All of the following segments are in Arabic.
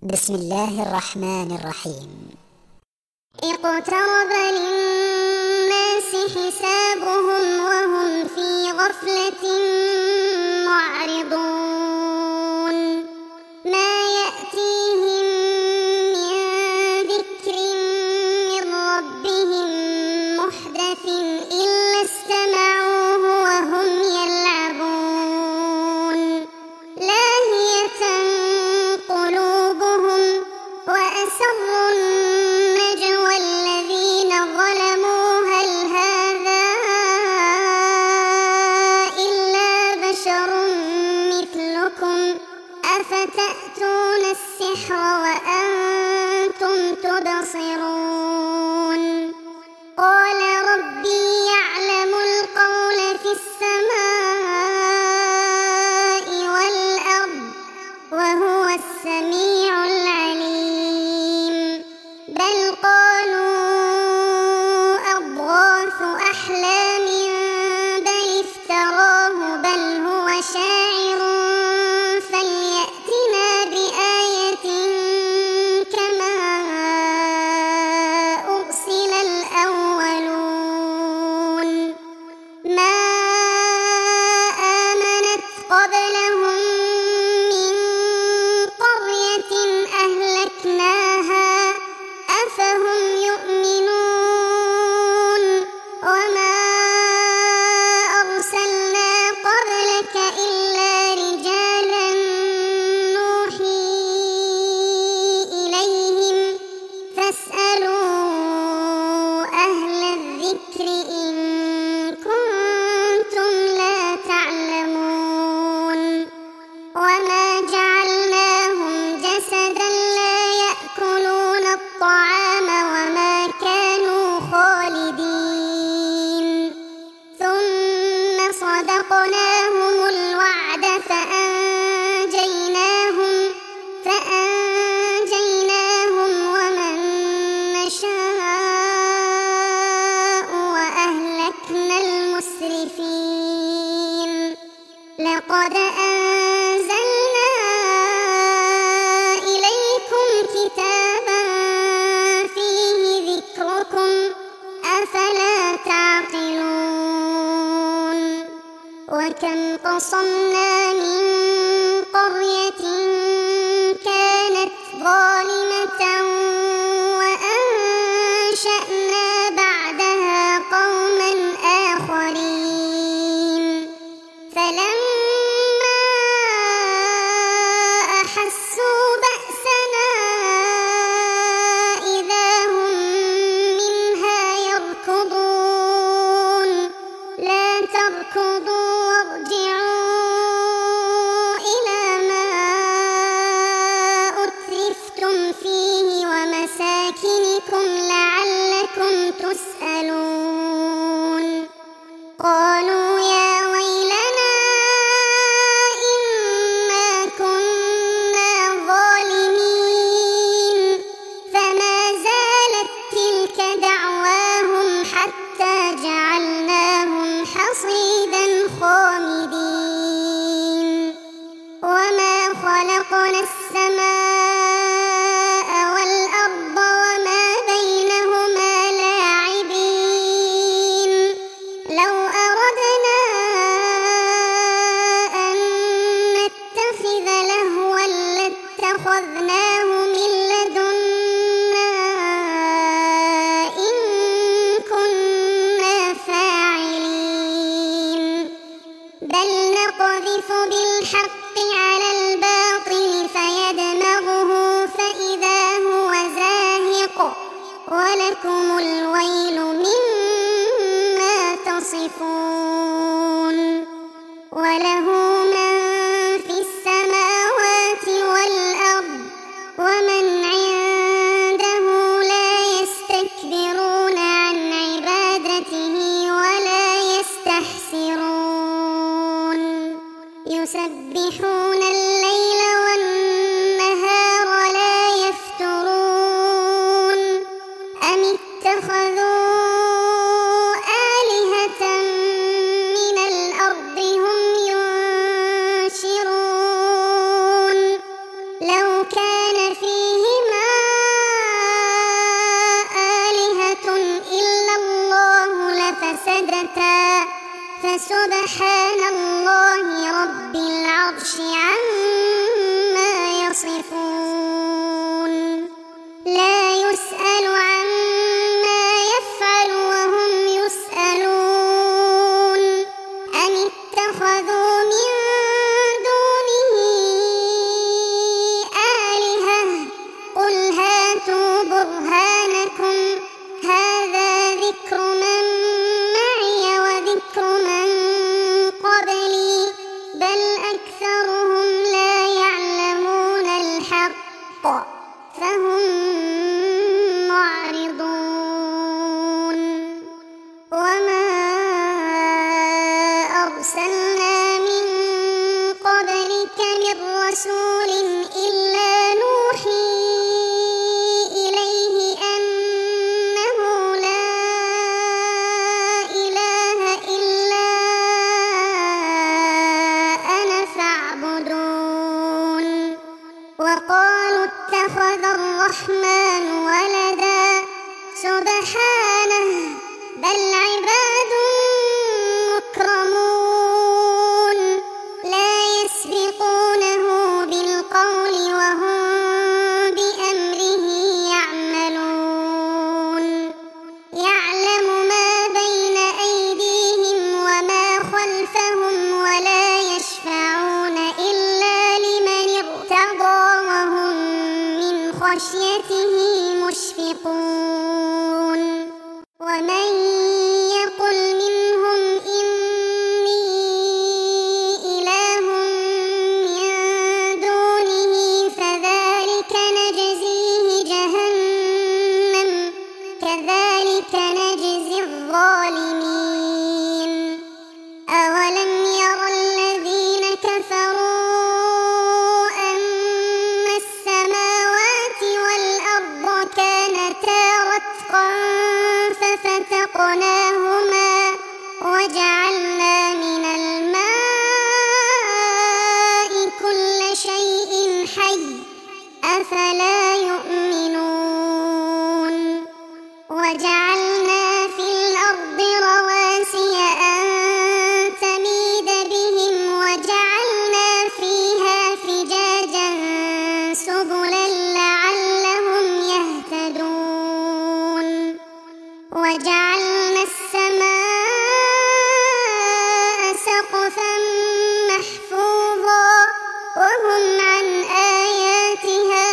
بسم الله الرحمن الرحيم. اقترب للناس حسابهم وهم في غفلة معرضون ما يأتيهم من ذكر من ربهم محدث إلا استمعوه وهم يلعبون لاهية قلوبهم وأسروا النجوى الذين ظلموا هل هذا إلا بشر مثلكم أفتأتون السحر وأنتم تبصرون قال ربي يعلم القول في السماء والأرض وهو السميع العليم بل قالوا أضغاث أحلام بل افتراه بل هو شاعر فليأتنا بآية كما أرسل الأولون ما آمنت قبلهم من قرية أهلكناها أفهم يؤمنون وما أرسلنا قبلك إلا رجالا نوحي إليهم فاسألوا أهل الذكر إن كنتم لا تعلمون وما جعلناهم جسدا لا يأكلون الطعام وما كانوا خالدين ثم صدقناهم الوعد فأنجيناهم ومن نشاء وأهلكنا المسرفين لقد أنزلنا إليكم كتابا فيه ذكركم أفلا تعقلون وكم قصمنا من قرية كانت ظالمة وأنشأنا بعدها قوما آخرين فلما أحسوا بأسنا إذا هم منها يركضون لا تركضوا وارجعوا إلى ما أترفتم فيه ومساكنكم لعلكم تسألون قالوا يا ويلنا إنا كنا ظالمين فما زالت تلك دعواهم حتى جعلناهم حصيدا خامدين وما خلقنا السماء والأرض وما بينهما لاعبين لو أردنا أن نتخذ لهوا لاتخذناه من لدنا إن كنا فاعلين بل نقذف بالحق على الباطل فيدمغه فإذا هو زاهق ولكم الويل مما تصفون وله من في السماوات والأرض ومن عنده لا يستكبرون عن عبادته ولا يستحسرون يسبحون الليل والنهار لا يفترون أم اتخذوا آلهة من الأرض هم ينشرون سبحان الله رب العرش عما يصفون لا يسأل عما يفعل وهم يسألون أم اتخذوا من دونه آلهة قل هاتوا برهانكم هذا ذكر من معي وذكر من قبلي بل أكثرهم لا يعلمون الحق فهم معرضون وما أرسلنا من قبلك من رسول إلا نوحي إليه أنه لا إله إلا أنا فاعبدون وقالوا اتخذ الرحمن ولدا سبحانه بل عباد مكرمون لا يسبقونه بالقول وهم بأمره يعملون يعلم ما بين أيديهم وما خلفهم ولا يشفعون إلا لمن ارتضى وهم من خشيته مشفقون ومن يقل منهم إني إله من دونه فذلك نجزيه جهنم كذلك نجزي الظالمين أولم ير الذين كفروا أن السماوات والأرض كانتا رتقا ففتقناهما وجعلنا من الماء كل شيء حي أفلا يؤمنون وجعلنا في الأرض رواسي أن تميد بهم وجعلنا فيها فجاجا سبلا لعلهم يهتدون وجعلنا السماء سقفا محفوظا وهم عن آياتها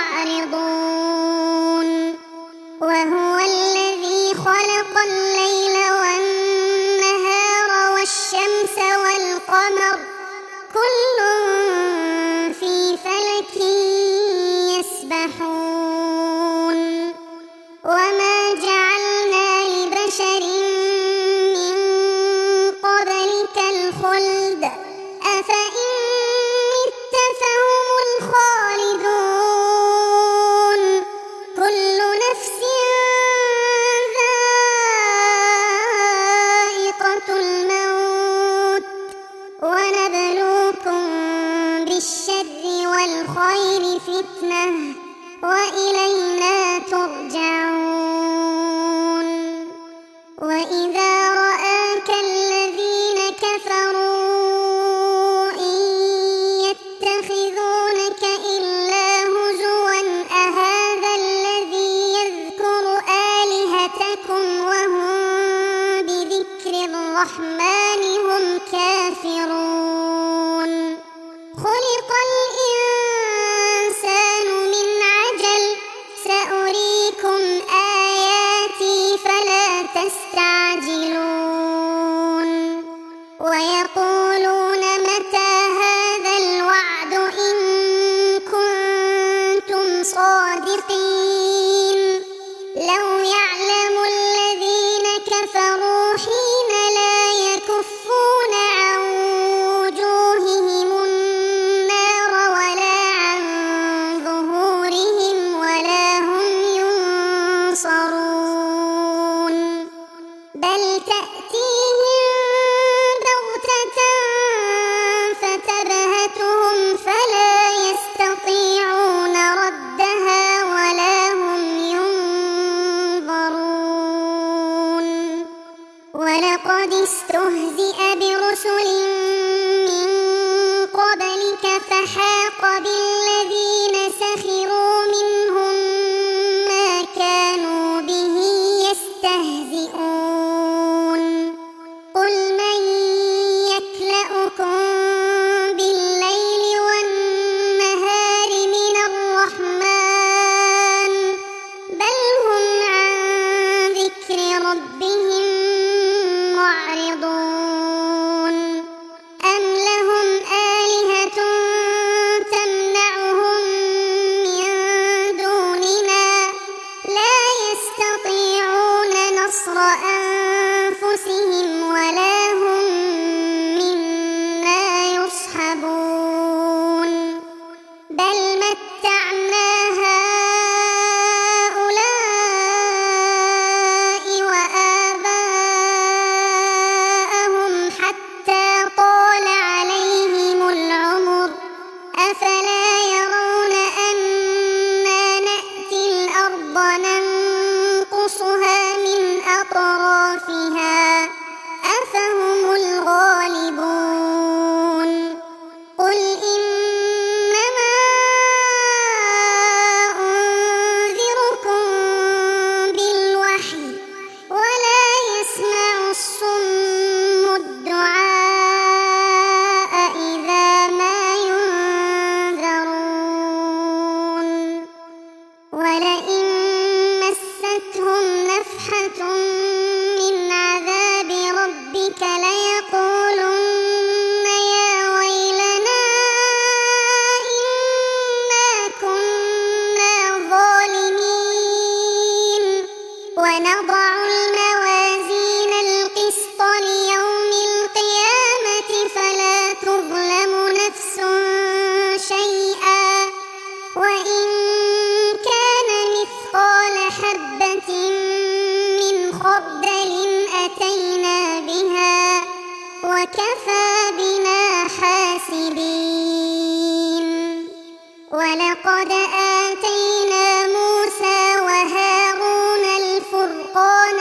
معرضون وهو الذي خلق الليل والنهار والشمس والقمر كل في فلك يسبحون وما جعلنا لبشر من قبلك الخلد أفإن مت فهم الخالدون كل نفس ذائقة الموت ونبلوكم بالشر والخير فتنة وإلينا ترجعون وإذا رآك الذين كفروا إن يتخذونك إلا هزوا أهذا الذي يذكر آلهتكم وهم بذكر الرحمن هم كافرون خلق الإنسان من عجل سأريكم آياتي فلا تستعجلون ويقولون متى هذا الوعد إن كنتم صادقين لو يعلم الذين كفروا حين لا يكفون عن وجوههم النار ولا عن ظهورهم ولا هم ينصرون بل تأتيهم بغتة فتبهتهم فلا يستطيعون ردها ولا هم ينظرون وإن كان مثقال حبة من خردل أتينا بها وكفى بنا حاسبين ولقد آتينا موسى وهارون الفرقان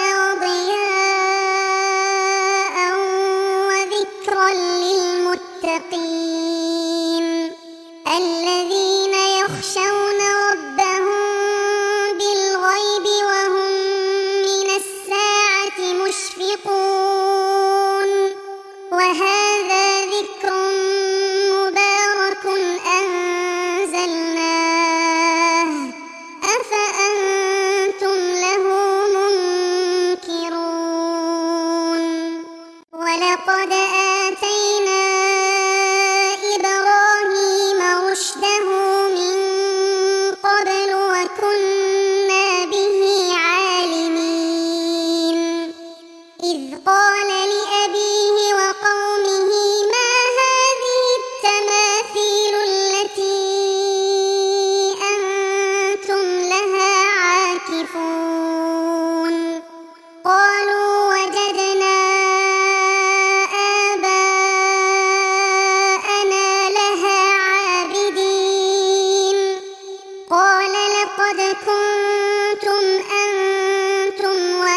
وضياء وذكرا للمتقين الذين يخشون ربهم بالغيب وهم من الساعة مشفقون وهذا ذكر مبارك أنزلناه أفأنتم له منكرون ولقد آتينا إبراهيم رشده من قبل وكنا به عالمين إذ قال لأبيه وقومه ما هذه التماثيل التي أنتم لها عاكفون قالوا وجدنا آباءنا لها عابدين قال لقد كنتم أنتم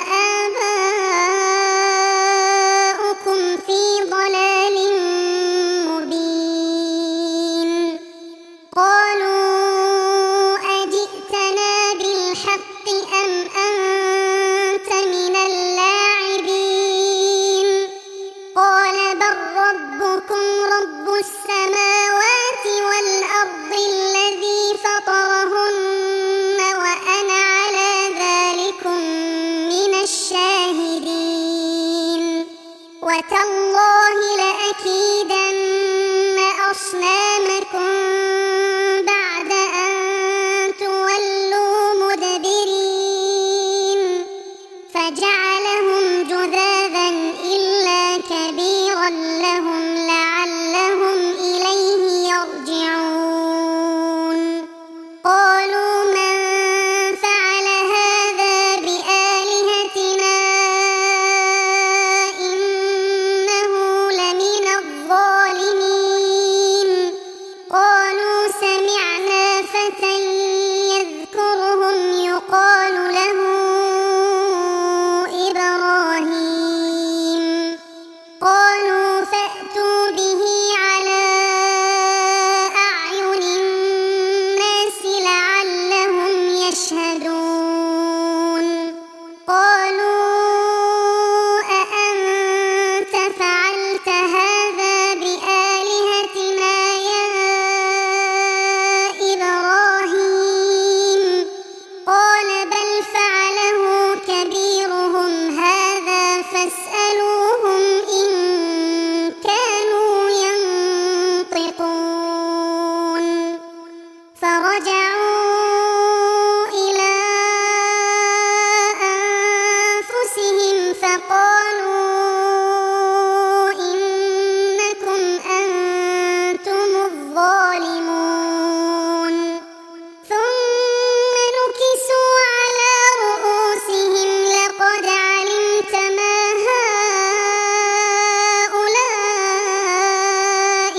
وآباؤكم في ضلال مبين قالوا أجئتنا بالحق أم أنت من اللاعبين قال بل ربكم رب السماوات والأرض الذي فطرهن وأنا على ذلكم من الشاهدين وتالله لأكيدن أصنامكم بعد أن تولوا مدبرين فجعلهم جذاذا إلا كبيرا لهم لعلهم إليه يرجعون قالوا من فعل هذا بآلهتنا إنه لمن الظالمين قالوا سمعنا فتى يذكرهم يقال له إبراهيم قالوا فأتوا به على أعين الناس لعلهم يشهدون قالوا أأنت فعلت هذا بآلهتنا يا إبراهيم قال بل فعله كبيرهم هذا فاسألوهم إن كانوا ينطقون فرجعوا إلى أنفسهم فقالوا إنكم أنتم الظالمون ثم نكسوا على رؤوسهم لقد علمت ما هؤلاء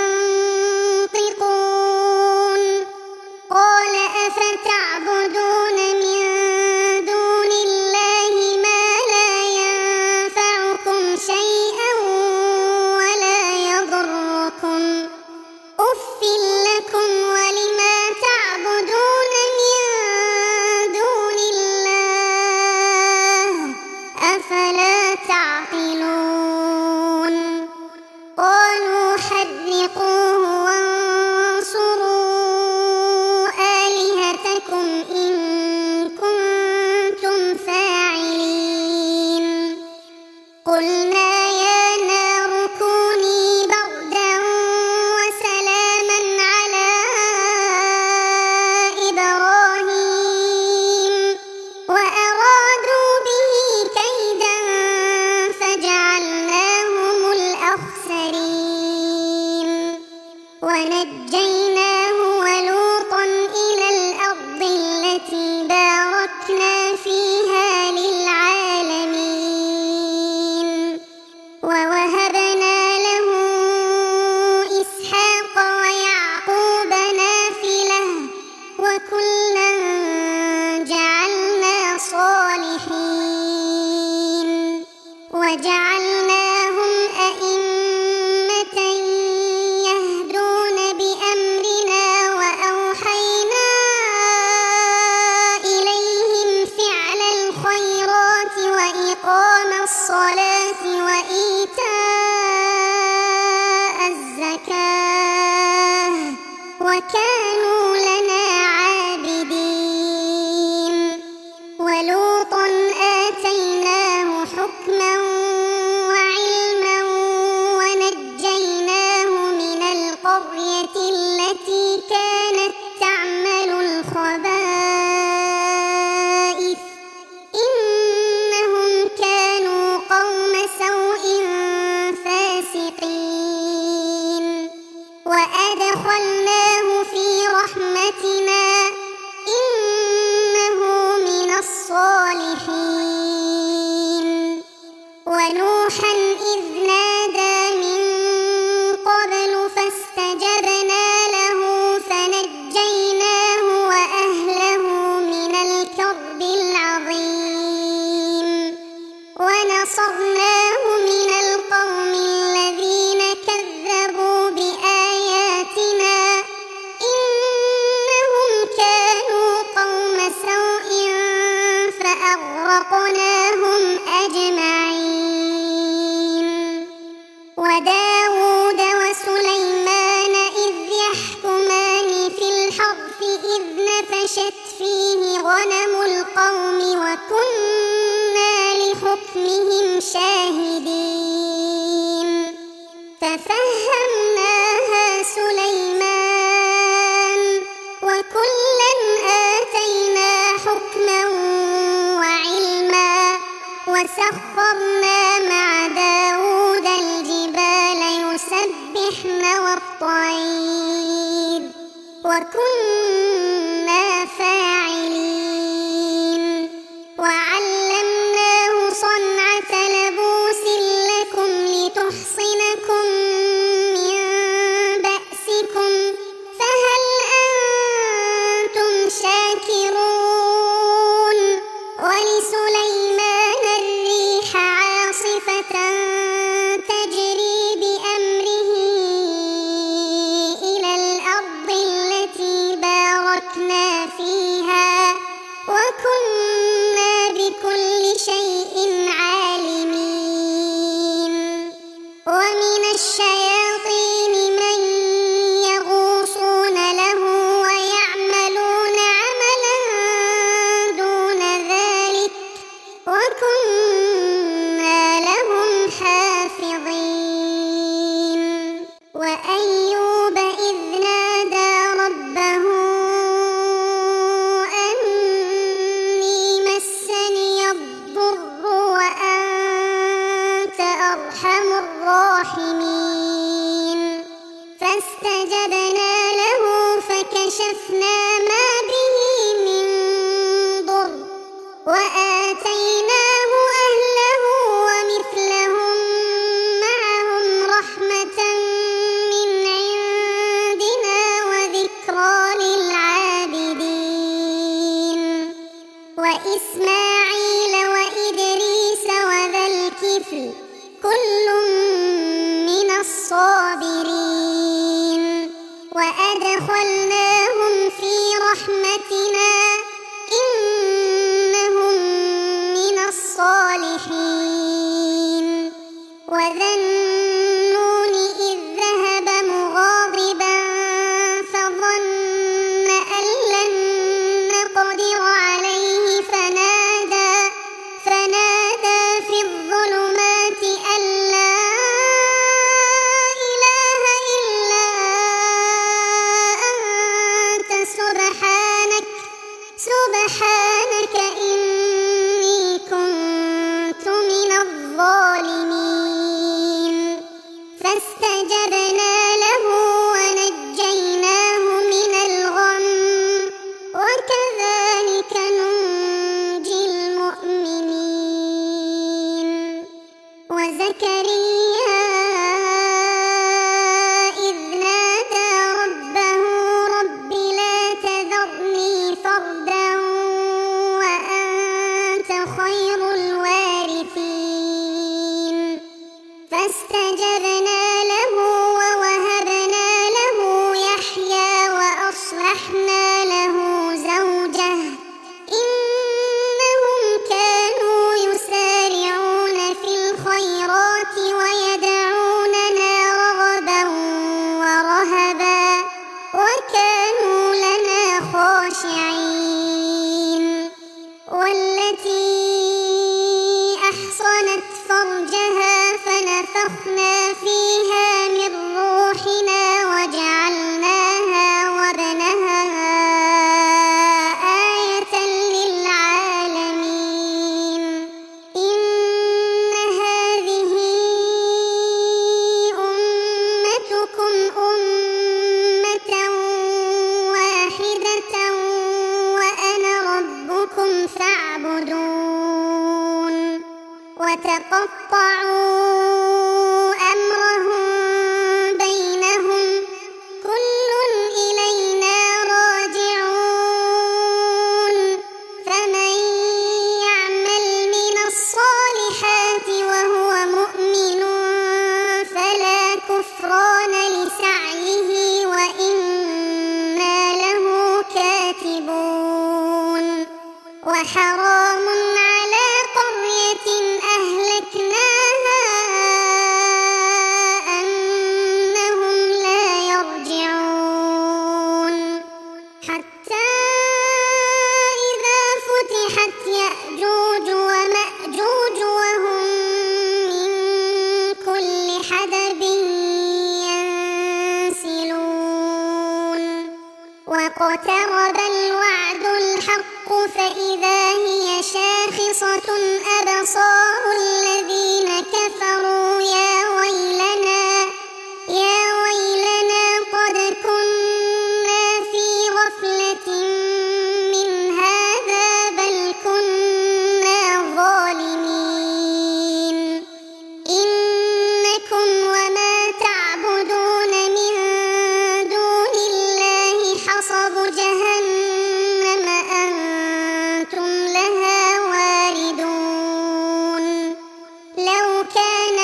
ينطقون قال أفتعبدون من دون الله ما لا ينفعكم شيئا ولا يضركم أف لكم ولما تعبدون من دون الله أفلا تعقلون قالوا حرقوه وانصروا آلهتكم وكلا جعلنا صالحين وجعلناهم أئمة يهدون بأمرنا وأوحينا إليهم فعل الخيرات وإقام الصلاة وإيتاء الزكاة وكانوا لنا عابدين ولوطا آتيناه حكما وعلما ونجيناه من القرية التي كانت تعمل الخبائث إنهم كانوا قوم سوء فاسقين وأدخلناه في رحمتنا إنه من الصالحين ونوحا إذ نادى من قبل فاستجبنا له فنجيناه وأهله من الكرب العظيم ونصرناه من القوم الذين كذبوا بآياتنا إنهم كانوا قوم سوء فأغرقناهم أجمعين وداود وسليمان إذ يحكمان في الحرث إذ نفشت فيه غنم القوم وكنا لحكمهم شاهدين ففهمناها سليمان وكلا آتينا حكما وعلما وسخرنا مع داود الجبال يسبحن والطير وكنا فاعلين وعلمناه صنعة لبوس لكم لتحصنكم من بأسكم فهل أنتم شاكرون ولسليمان الريح عاصفة تجري بأمره إلى الأرض التي باركنا فيها وكنا بكل شيء عالمين ومن الشياطين من يغوصون له ويعملون عملا دون ذلك وكنا لهم حافظين وأيوب إذ نادى ربه أني مسني الضر وأنت أرحم الراحمين فاستجبنا له فكشفنا ما به من ضر وآتيناه أهله ومثلهم معهم رحمة من عندنا وذكرى للعابدين وإسماعيل وإدريس وذا الكفل كل من الصابرين وأدخلناهم في رحمتنا إنهم من الصالحين وذا النون إذ ذهب مغاضبا فظن أن لن نقدر عليه فنادى في الظلمات أن لا إله إلا أنت سبحانك إني كنت من الظالمين فاستجبنا له ونجيناه من الغم وكذلك ننجي المؤمنين وزكريا إذ نادى ربه رب لا تذرني وردا وأنت خير الوارثين فاستجبنا له ووهبنا له يحيى وأصلحنا له زوجه إنهم كانوا يسارعون في الخيرات ويدعوننا رغبا ورهبا وكانوا لنا خاشعين والتي أحصنت فرجها فنفخنا فيها من روحنا وجعلناها وابنها آية للعالمين إن هذه أمتكم أمة واحدة وأنا ربكم فاعبدون وتقطعوا أمرهم بينهم كل إلينا راجعون فمن يعمل من الصالحات وهو مؤمن فلا كفران لسعيه وإنا له كاتبون وحرام على قرية أهلكناها أنهم لا يرجعون حتى إذا فتحت يأجوج ومأجوج وهم من كل حدب ينسلون واقترب الوعد الحق فإذا هي شاخصة أبصار الذين كفروا يا ويلنا قد كنا في غفلة من هذا بل كنا ظالمين إنكم وما تعبدون من دون الله حصب جهنم أنتم لها واردون لو كان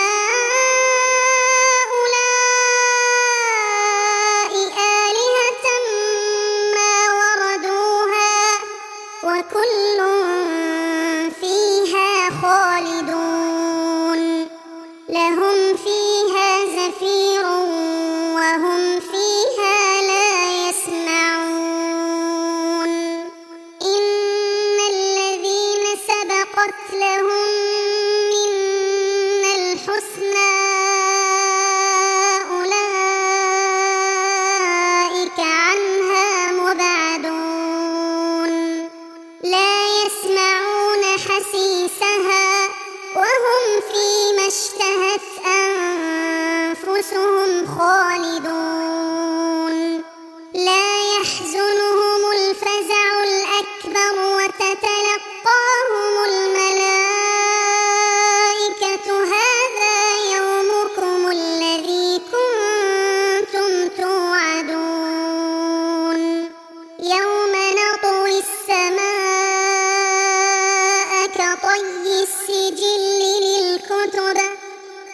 هؤلاء آلهة ما وردوها وكل فيها خالدون لهم فيها زفير وهم فيها لا يسمعون إن الذين سبقت لهم منا الحسنى أولئك عنها مبعدون لا يسمعون حسيسها وهم فيما اشتهت أنفسهم خالدون لا يحزنهم الفزع الأكبر وتتلقاهم الملائكة هذا يومكم الذي كنتم توعدون يوم نطوي السماء كطي السجل للكتب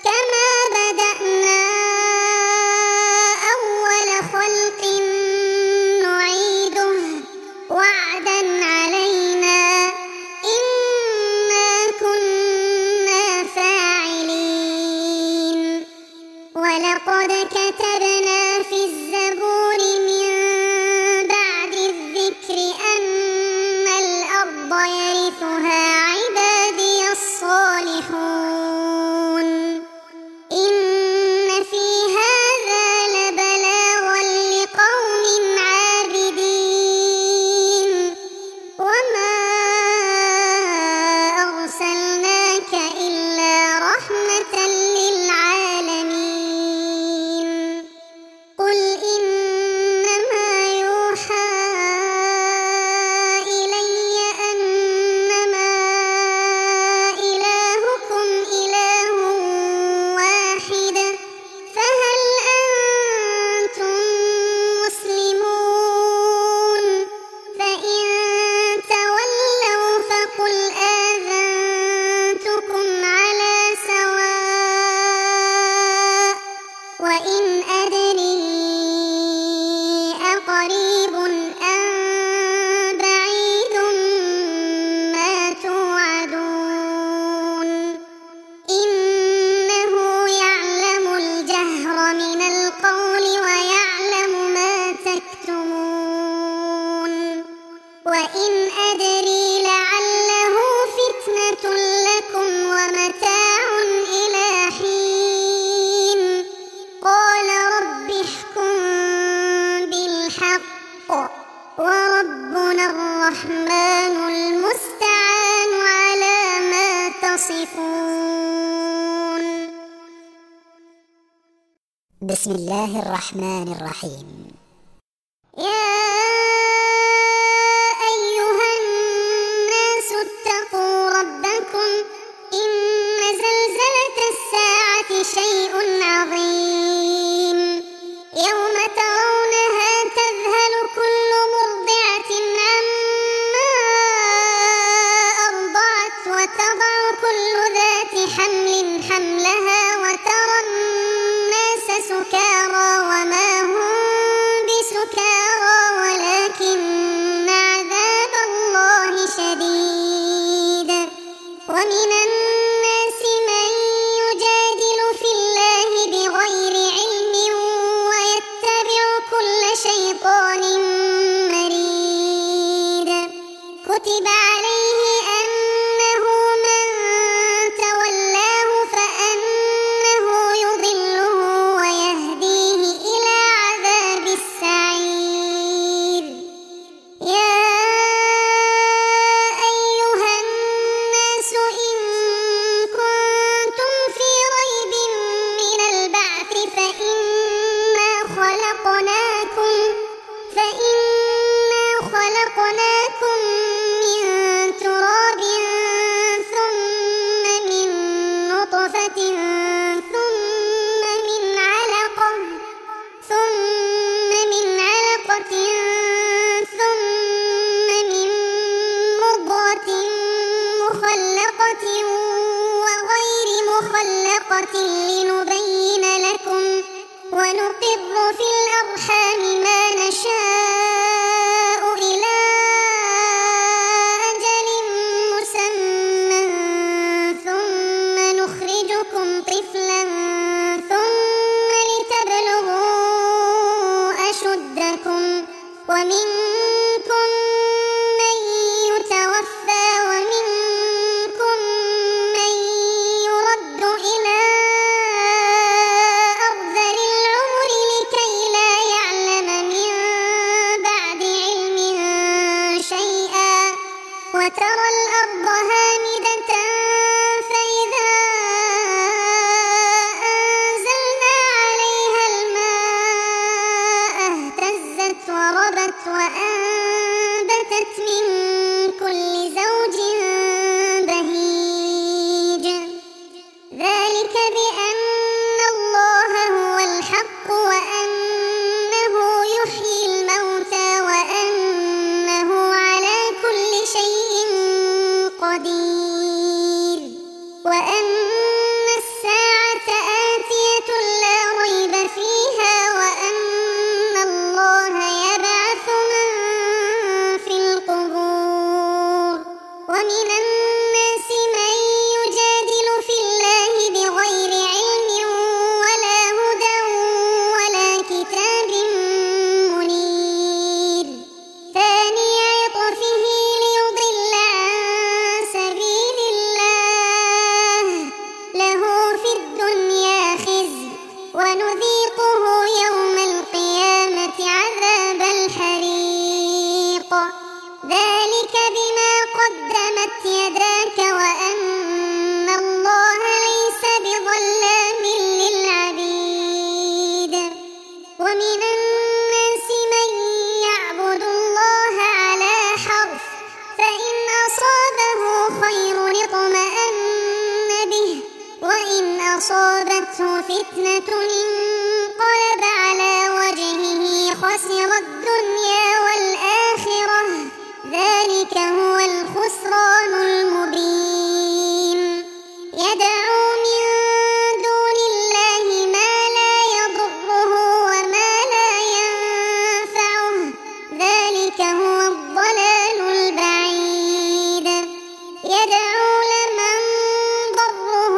وإن أدري لعله فتنة لكم ومتاع إلى حين قال رب احكم بالحق وربنا الرحمن المستعان على ما تصفون. بسم الله الرحمن الرحيم. يا أيها الناس اتقوا ربكم إن زلزلة الساعة شيء عظيم يوم ترونها تذهل كل مرضعة عما أرضعت وتضع كل ذات حمل حملها وترى الناس سكارى وما هم بسكارى ولكن عذاب الله شديد. ومن الناس من يجادل في الله بغير علم ويتبع كل شيطان مريد. كتب عليه أنه من تولاه فأنه يضله ويهديه إلى عذاب السعير. يا أيها الناس إن كنتم في ريب من البعث فإنا خلقناكم من تراب ثم من نطفة ثم من علقة ثم من مضغة مخلقة وغير مخلقة لنبين لكم ونقر في الأرحام ما نشاء إلى أجل مسمى ثم نخرجكم طفلا ثم لتبلغوا أشدكم ومنكم من يتوفى ومنكم من يرد إلى أرذل العمر لكي لا يعلم من بعد علم شيئا. وترى الأرض هامدة فإذا أنزلنا عليها الماء اهتزت وربت وأنبتت من كل زوج بهيج. ذلك بأن الله هو الحق وأنه يحيي الموتى وأنه على كل شيء قدير وأن الساعة آتية لا ريب فيها وأن الله يبعث من في القبور. ومن الناس من يجادل في الله بغير علم ولا هدى ولا كتاب منير. ثاني عطفه ليضل عن سبيل الله له في الدنيا خزي ونذيقه يوم القيامة عذاب الحريق. ذلك بما قدمت يداك وأن الله ليس بظلام للعبيد. ومن الناس من يعبد الله على حرف فإن أصابه خير اطمأن به وإن أصابته فتنة انقلب على وجهه خسر الدنيا والآخرة. ذلك هو الخسران المبين. يدعو من دون الله ما لا يضره وما لا ينفعه. ذلك هو الضلال البعيد. يدعو لمن ضره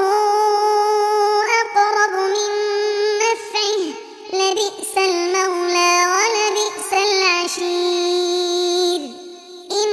أقرب من نفعه لبئس المولى ولبئس العشير. إن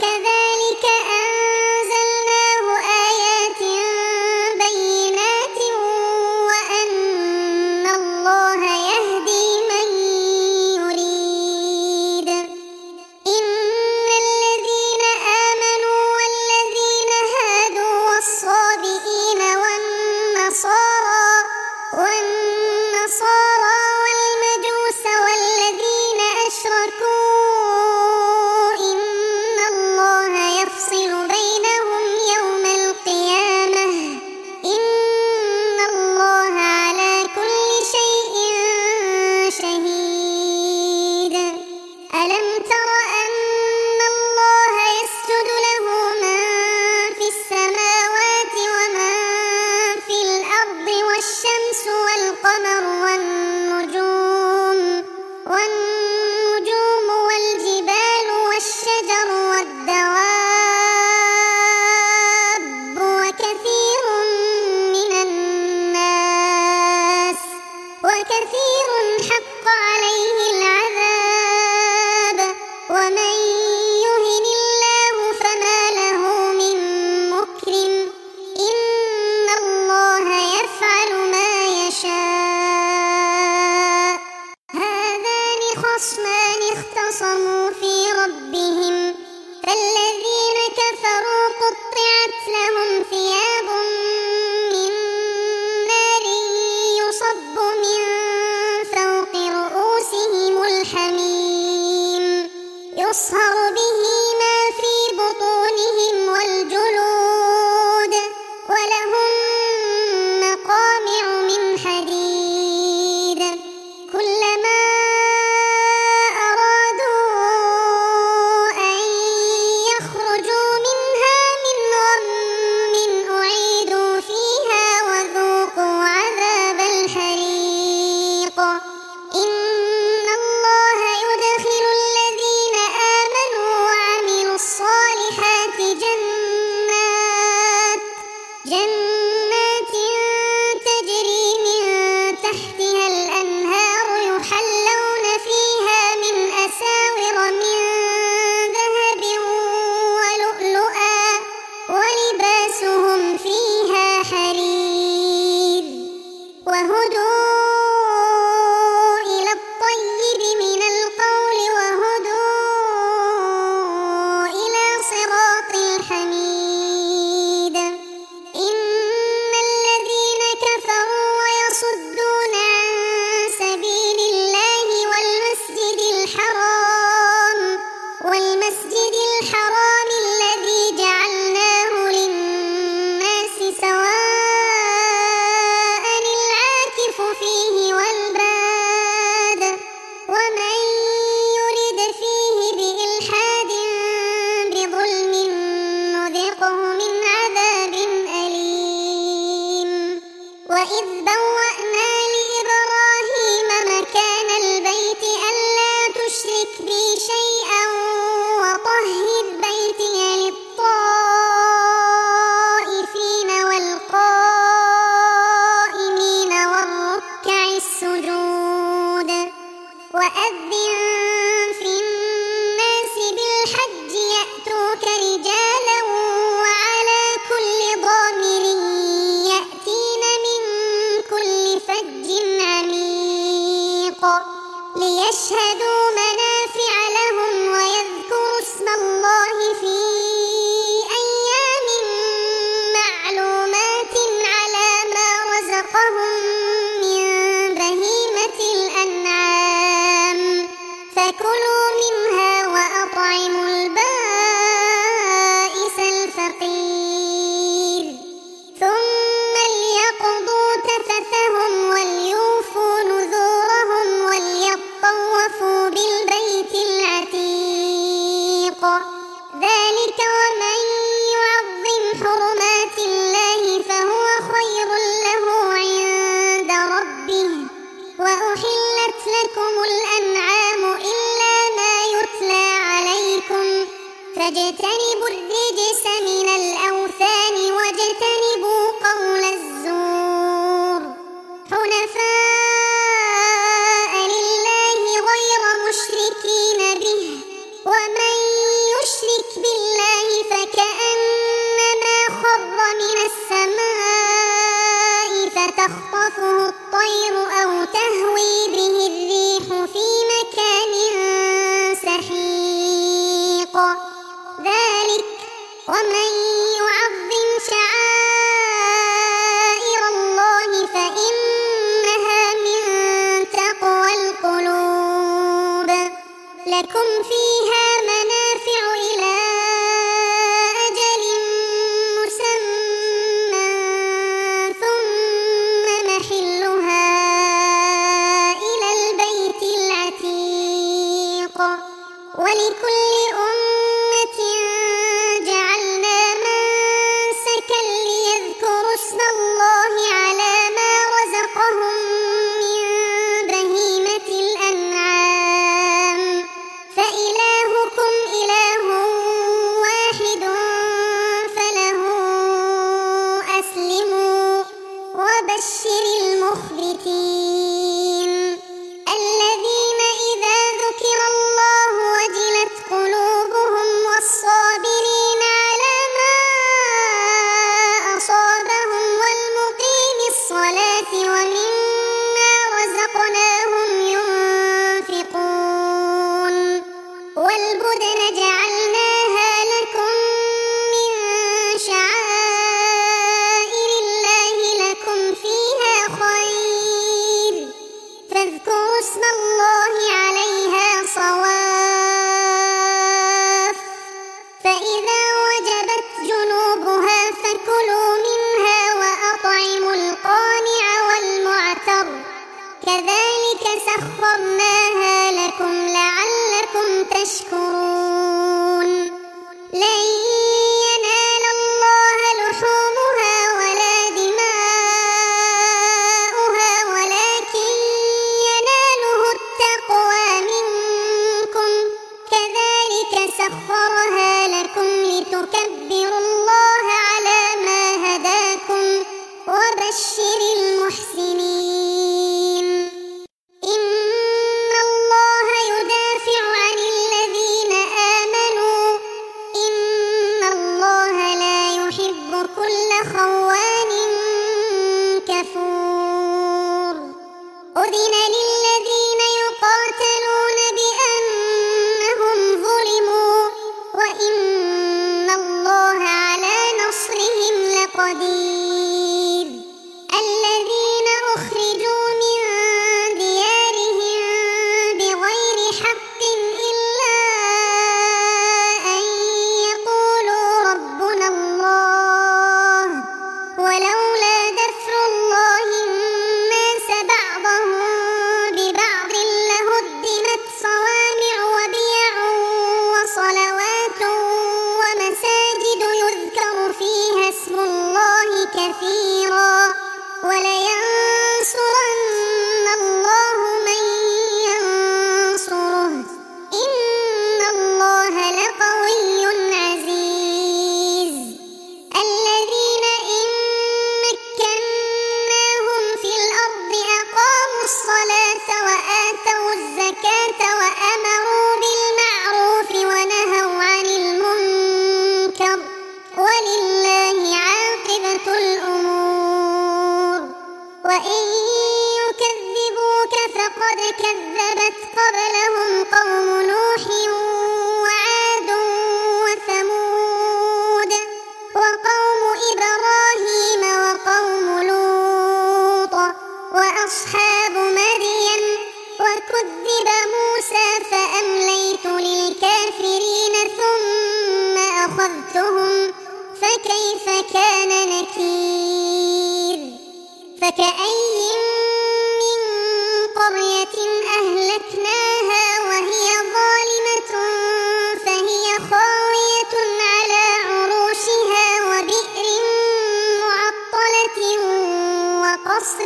وكذلك أنزلناه آيات بينات وأن الله يهدي من يريد. إن الذين آمنوا والذين هادوا والصابئين والنصارى والمجوس والذين أشركوا إن الله يفصل بينهم يوم القيامة إن الله على كل شيء شهيد. ألم تر أن الله يسجد له من في السماوات ومن في الأرض والشمس والقمر والنجوم والجبال والشجر والدواب وكثير حق عليه العذاب ومن يهن الله فما له من مكرم إن الله يفعل ما يشاء. هذان خصمان اختصموا في ربهم فالذين كفروا قطعت لهم ثياب من نار يصب من فوق رؤوسهم الحميم يصهر به ما في بطونهم والجلود ولهم مقامع من حديد كلما أرادوا أن يخرجوا منها من غم أعيدوا فيها وذوقوا عذاب الحريق. إن الله يدخل الذين آمنوا وعملوا الصالحات جنات تجري من تحتها الأنهار يحلون فيها من أساور من ذهب ولؤلؤا ولباسهم فيها حرير وهدوا إلى الطيب من القول وهدوا إلى صراط الحميد. إن الذين كفروا ويصدون عن سبيل الله والمسجد الحرام الذي جعلناه للناس سواء العاكف فيه والباد ومن يرد فيه بإلحاد بظلم نذقه من عذاب أليم. وإذ بوأنا لإبراهيم مكان البيت ألا تشرك بي شيئا وطهر بيتي للطائفين والقائمين والركع السجود. وأذن في الناس بالحج يأتوك رجالا وعلى كل ضامر يأتين من كل فج عميق ليشهدوا منافع لهم ويذكروا اسم الله في أيام معلومات على ما رزقهم من بهيمة الأنعام فكلوا منها وأطعموا البائس الفقير ثم ليقضوا تفثهم وليوفوا نذورهم وليطوفوا بالبيت العتيق. ذلك ومن يعظم حرمات الله فهو خير له عند ربه. وأحلت لكم الأنعام إلا ما يتلى عليكم فاجتنبوا الرجس من الأوثان واجتنبوا قول الزور حنفاء لله غير مشركين به ومن يشرك بالله لكم فيها منافع إلى أجل مسمى ثم محلها إلى البيت العتيق ولكل أمة جعلنا منسكا ليذكروا اسم الله على ما رزقهم من بهيمة الأنعام فإلهكم إله واحد فله أسلموا وبشر المخبتين الذين إذا ذكر الله وجلت قلوبهم والصابرين على ما أصابهم والمقيم الصلاة ومما رزقناهم ينفقون والبدن جعلناها لكم من شعائر الله لكم فيها خير فاذكروا اسم الله عليها صواف فإذا وجبت جنوبها فكلوا منها وأطعموا القانع والمعتر كذلك سخرناها لكم لعلكم تشكرون لن ينال الله لحومها ولا دماؤها ولكن يناله التقوى منكم كذلك سخرها لكم لتكبروا الله على ما هداكم وبشر المحسنين إن الله يدافع عن الذين آمنوا إن الله لا يحب كل خوان كفور أذن للذين يقاتلون بأنهم ظلموا وإن الله على نصرهم لقدير الذين أخرجوا من ديارهم بغير حق إلا أن يقولوا ربنا الله ولولا دفع الله الناس بعضهم ببعض لهدمت صوامع وبيع وصلوات ومساجد يذكر فيها اسم الله كثيرا ولينصرن الله من ينصره إن الله لقوي عزيز الذين إن مكناهم في الأرض أقاموا الصلاة وآتوا الزكاة وأمروا بالمعروف ونهوا عن المنكر ولله عاقبة الأمور وإن يكذبوك فقد كذبت قبلهم قوم نوح وعاد وثمود وقوم إبراهيم وقوم لوط وأصحاب مدين وكذب موسى فأمليت للكافرين ثم أخذتهم فكيف كان نكير فكأي من قرية أهلكناها وهي ظالمة فهي خاوية على عروشها وبئر معطلة وقصر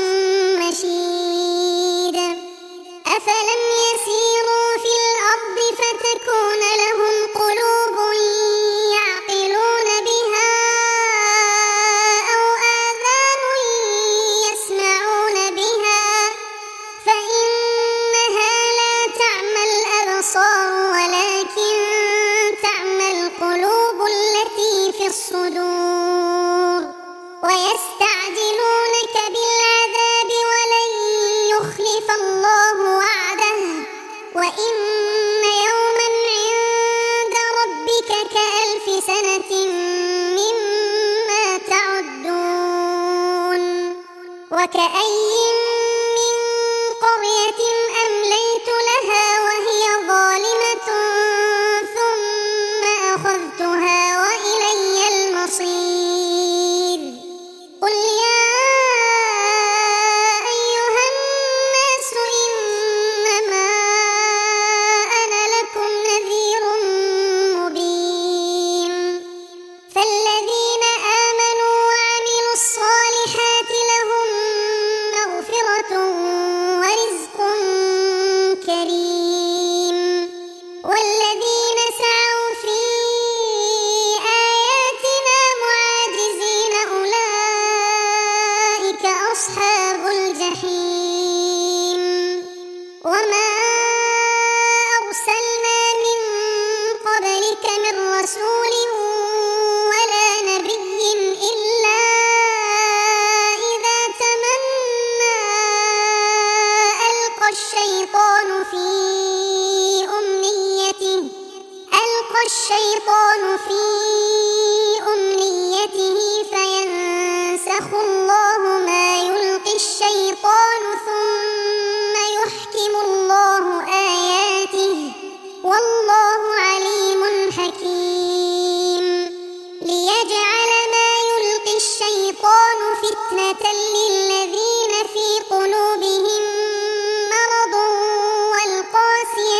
مشيد أفلم يسيروا في الأرض فتكون لهم قلوب يعقلون بها أو آذان يسمعون بها فإنها لا تعمى الأبصار ولكن تعمى القلوب التي في الصدور ويستعجلونك بالعذاب ولن يخلف الله وعده وإن يوما عند ربك كألف سنة مما تعدون وكأي من قرية أمليت لها وهي ظالمة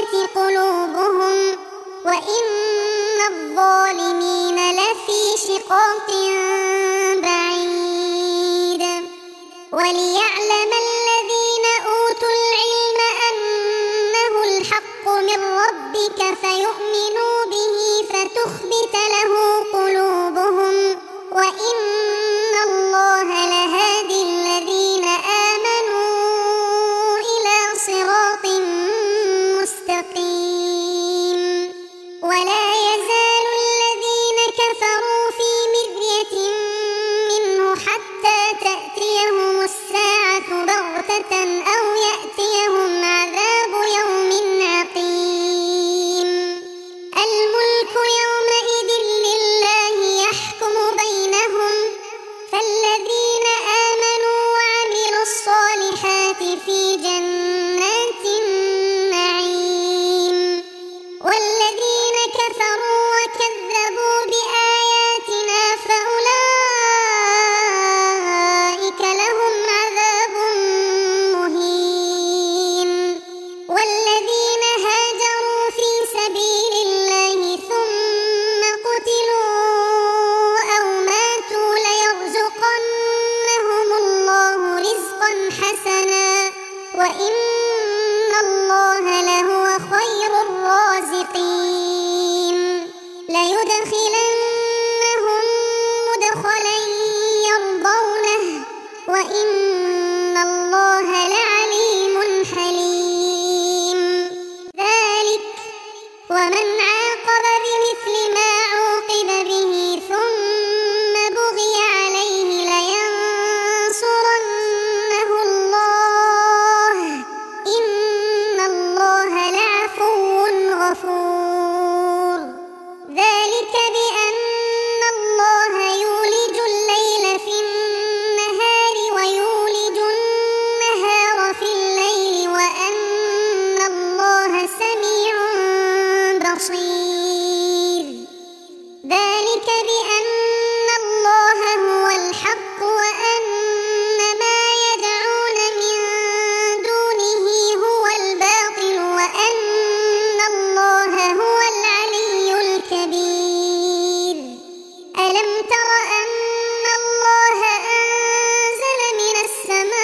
الغاشية قلوبهم وإن الظالمين لفي شقاق بعيد وليعلم الذين أوتوا العلم أنه الحق من ربك فيؤمنوا به فتخبت له قلوبهم وإن الله لهادي الذين آمنوا إلى صراط مستقيم ولا يزال الذين كفروا في مرية منه حتى تأتيهم الساعة بغتة أو يأتيهم عذاب يوم عقيم الملك يومئذ لله يحكم بينهم فالذين آمنوا وعملوا الصالحات في جنات النعيم والذين كفروا وكذبوا بآياتنا فأولئك لهم عذاب مهين والذين هاجروا في سبيل الله ثم قتلوا أو ماتوا ليرزقنهم الله رزقا حسنا وإن الله لهو خير الرازقين ليدخلنهم مدخلا يرضونه وإن الله لعليم حليم ذلك ومن عاقب بمثل ما عوقب به ثم بغي عليه لينصرنه الله إن الله لعفو غفور ذلك بأن الله يولج الليل في النهار ويولج النهار في الليل وأن الله سميع بصير ذلك بأن الله هو الحق وأن ما يدعون من دونه هو الباطل وأن الله هو العلي الكبير ألم تر أن الله أنزل من السماء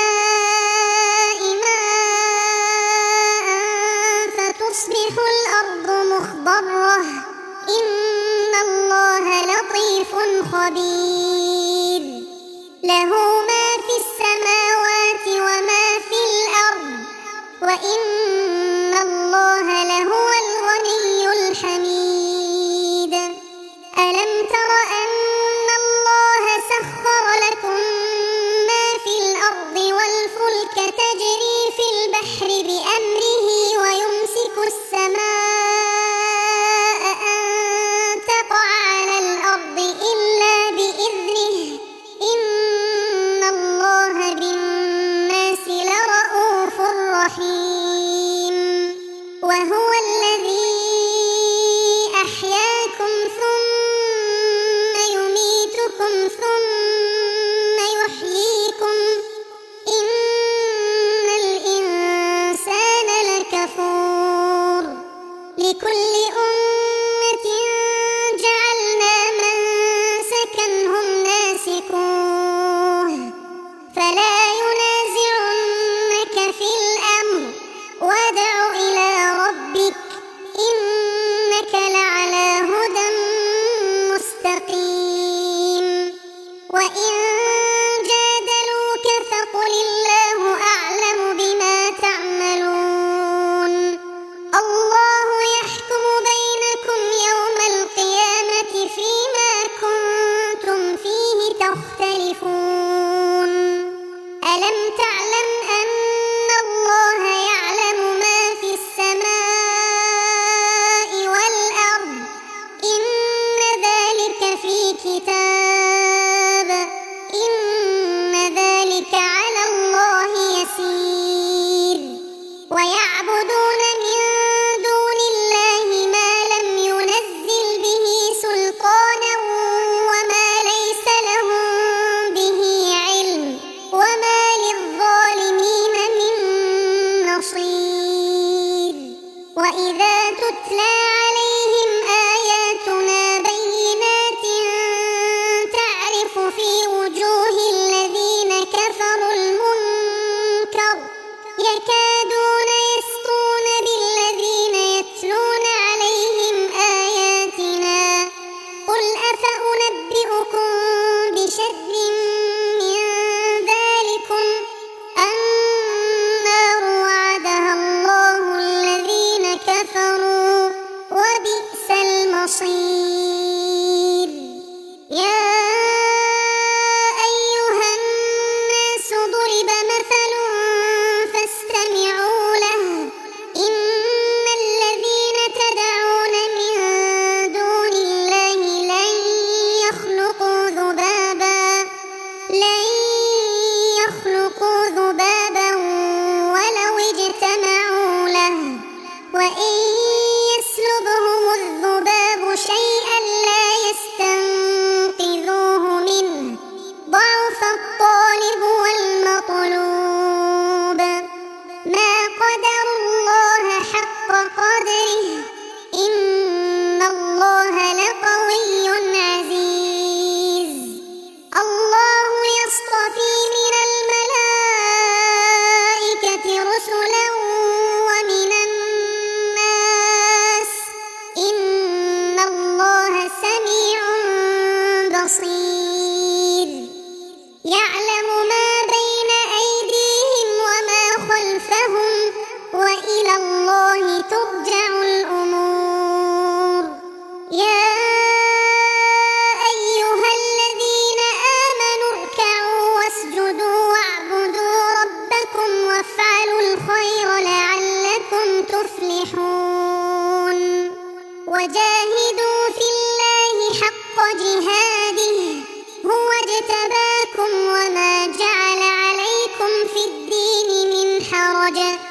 ماء فتصبح الأرض مخضرة إن الله لطيف خبير له ما في السماوات وما في الأرض وإن الله لهو الغني الحميد ألم تر أن الله سخر لكم ما في الأرض والفلك تجري في البحر بأمره ويمسك السماء أن تقع على الأرض إلا بإذنه إن الله بالناس لرءوف رحيم وهو الذي أحياكم ثم يميتكم ثم يحييكم إن الإنسان لكفور لكل أمة جعلنا منسكا هم ناسكوه فلا ينازعنك في الأمر وادع إلى ربك إنك لعلى هدى مستقيم وإن جادلوك فقل الله أعلم بما تعملون الله يحكم بين وإذا تتلى عليهم آياتنا بينات تعرف في وجوه الذين كفروا المنكر يكادون يسطون بالذين يتلون عليهم آياتنا قل أفأنبئكم بشر من ذلكم النار وعدها الله الذين كفروا وبئس المصير يا أيها الناس ضرب مثل فاستمعوا له إن الذين تدعون من دون الله لن يخلقوا ذبابا ولو اجتمعوا له وإن يسلبهم الذباب شيئا لا يستنقذوه منه ضعف الطالب والمطلوب ما قدروا الله حق قدره إن الله لقوي عزيز الله يصطفي من الملائكة رسلا ومن الناس إن الله سميع بصير يعلم ما بين أيديهم وما خلفهم وإلى الله ترجع الأمور يا أيها الذين آمنوا اركعوا واسجدوا واعبدوا ربكم وافعلوا الخير لعلكم تفلحون وجاهدوا في الله حق جهاده هو اجتباكم وما جعل عليكم في الدين من حرج